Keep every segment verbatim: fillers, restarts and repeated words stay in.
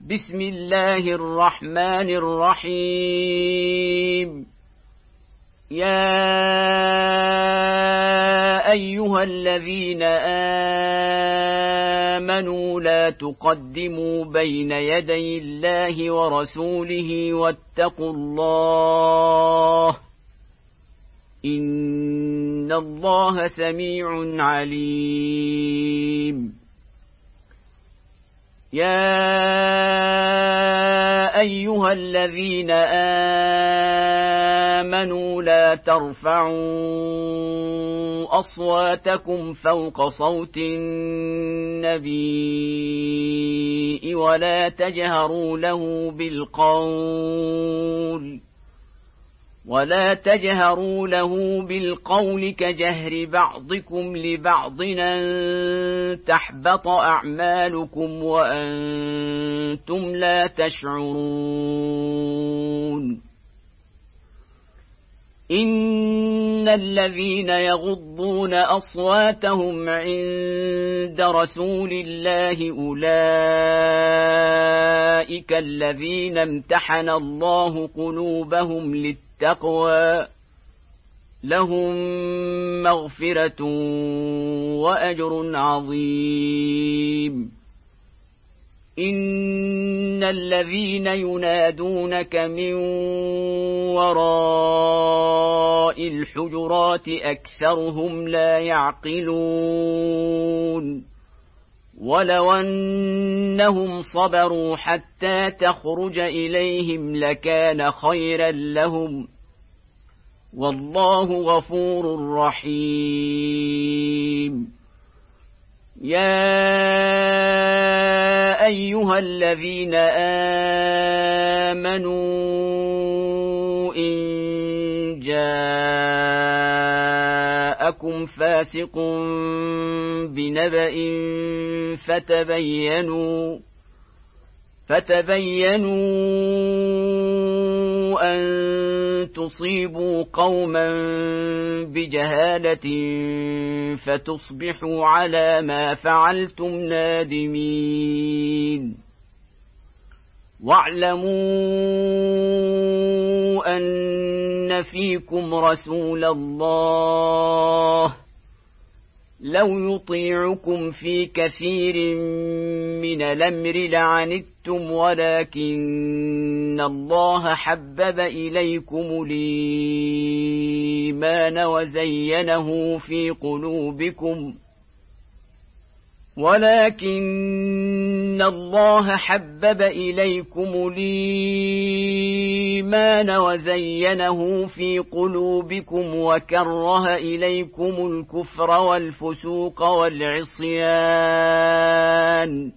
بسم الله الرحمن الرحيم. يا أيها الذين آمنوا لا تقدموا بين يدي الله ورسوله واتقوا الله إن الله سميع عليم. يا أيها الذين آمنوا لا ترفعوا أصواتكم فوق صوت النبي ولا تجهروا له بالقول ولا تجهروا له بالقول كجهر بعضكم لبعض أن تحبط أعمالكم وأنتم لا تشعرون. إن الذين يغضون أصواتهم عند رسول الله أولئك الذين امتحن الله قلوبهم للتقوى لهم مغفرة وأجر عظيم. إن الذين ينادونك من وراء الحجرات أكثرهم لا يعقلون. ولو أنهم صبروا حتى تخرج إليهم لكان خيرا لهم والله غفور رحيم. يا أيها الذين آمنوا إن جاءكم فاسق بنبأ فتبينوا فتبينوا أن تصيبوا قوما بجهالة فتصبحوا على ما فعلتم نادمين. واعلموا أن فيكم رسول الله لو يطيعكم في كثير من الأمر لعنتم ولكن الله حبب إليكم الإيمان وزينه في قلوبكم ولكن الله حبب إليكم الإيمان وزينه في قلوبكم وكره إليكم الكفر والفسوق والعصيان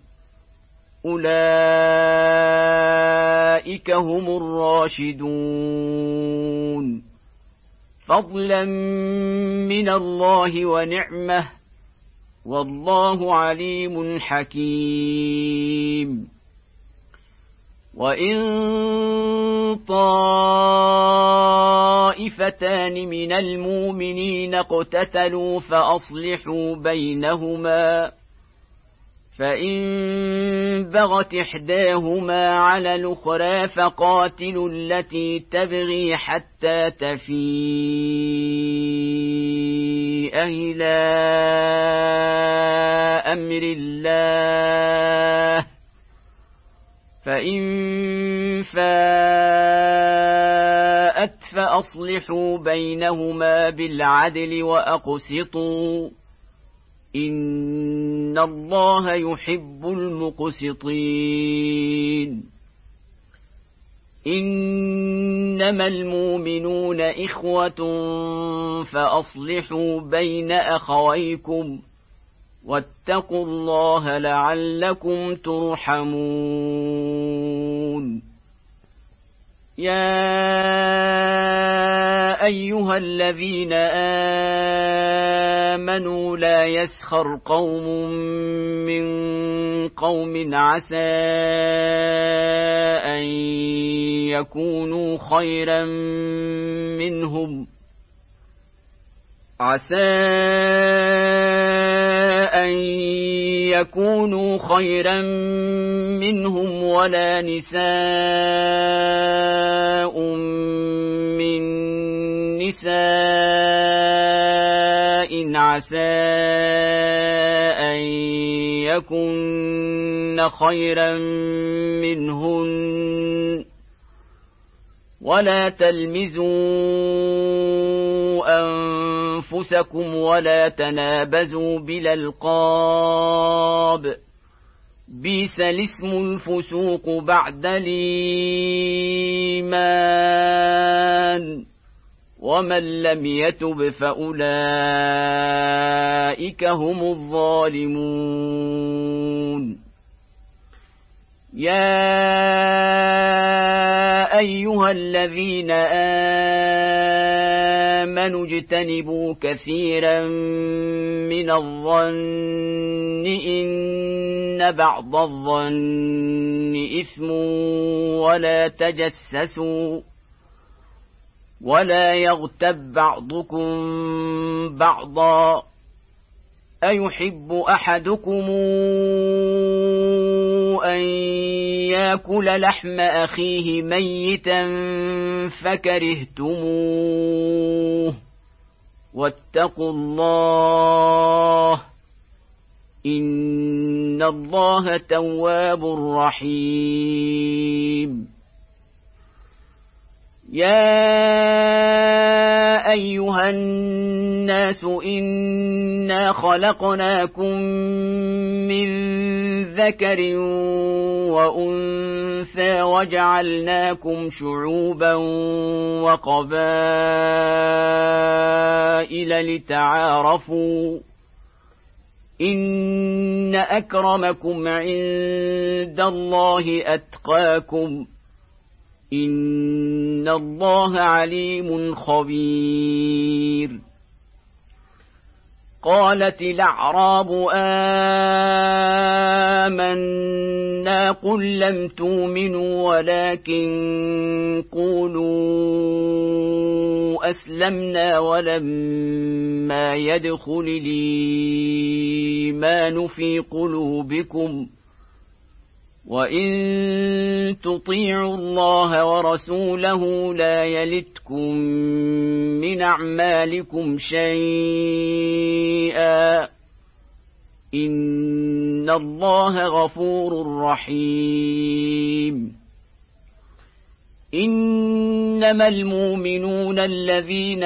أولئك هم الراشدون فضلا من الله ونعمه والله عليم حكيم. وإن طائفتان من المؤمنين اقتتلوا فأصلحوا بينهما فإن بغت إحداهما على الأخرى فقاتلوا التي تبغي حتى تفيء إلى أمر الله فإن فاءت فأصلحوا بينهما بالعدل وأقسطوا إن الله يحب المقسطين. إنما المؤمنون إخوة فأصلحوا بين أخويكم واتقوا الله لعلكم ترحمون. يا أيها الذين آمنوا لا يسخر قوم من قوم عسى أن يكونوا خيرا منهم عسى أن يكونوا خيرا منهم ولا نساء من نساء عسى أن يكن خيرا منهن ولا تلمزوا أنفسكم ولا تنابزوا بالألقاب بئس الاسم الفسوق بعد الإيمان ومن لم يتب فأولئك هم الظالمون يا أيها الذين آمنوا اجتنبوا كثيرا من الظن إن بعض الظن إثم ولا تجسسوا ولا يغتب بعضكم بعضا أيحب أحدكم أن يأكل لحم أخيه ميتا فكرهتموه واتقوا الله إن الله تواب رحيم يا أيها الناس إنا خلقناكم من ذكر وأنثى وجعلناكم شعوبا وقبائل لتعارفوا إن أكرمكم عند الله أتقاكم إن الله عليم خبير قالت الأعراب آمنا قل لم تؤمنوا ولكن قولوا أسلمنا ولما يدخل الإيمان في قلوبكم وإن تطيعوا الله ورسوله لا يلتكم من أعمالكم شيئا إن الله غفور رحيم إنما المؤمنون الذين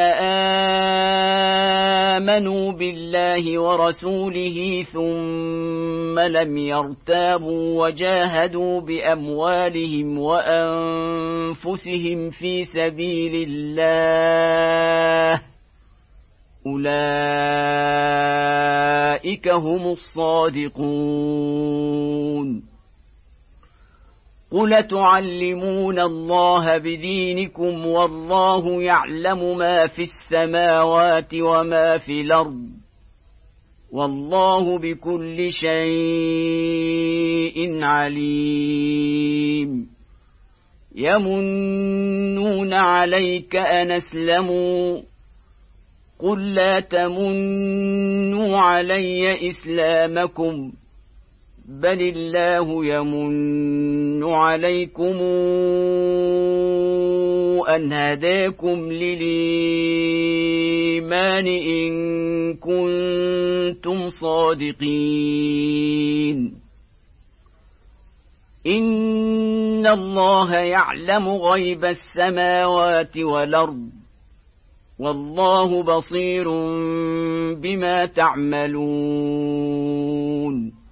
آمنوا بالله ورسوله ثم لم يرتابوا وجاهدوا بأموالهم وأنفسهم في سبيل الله أولئك هم الصادقون قل تعلمون الله بدينكم والله يعلم ما في السماوات وما في الأرض والله بكل شيء عليم يمنون عليك أن أسلموا قل لا تمنوا علي إسلامكم بل الله يمن عليكم أن هداكم للإيمان إن كنتم صادقين إن الله يعلم غيب السماوات والأرض والله بصير بما تعملون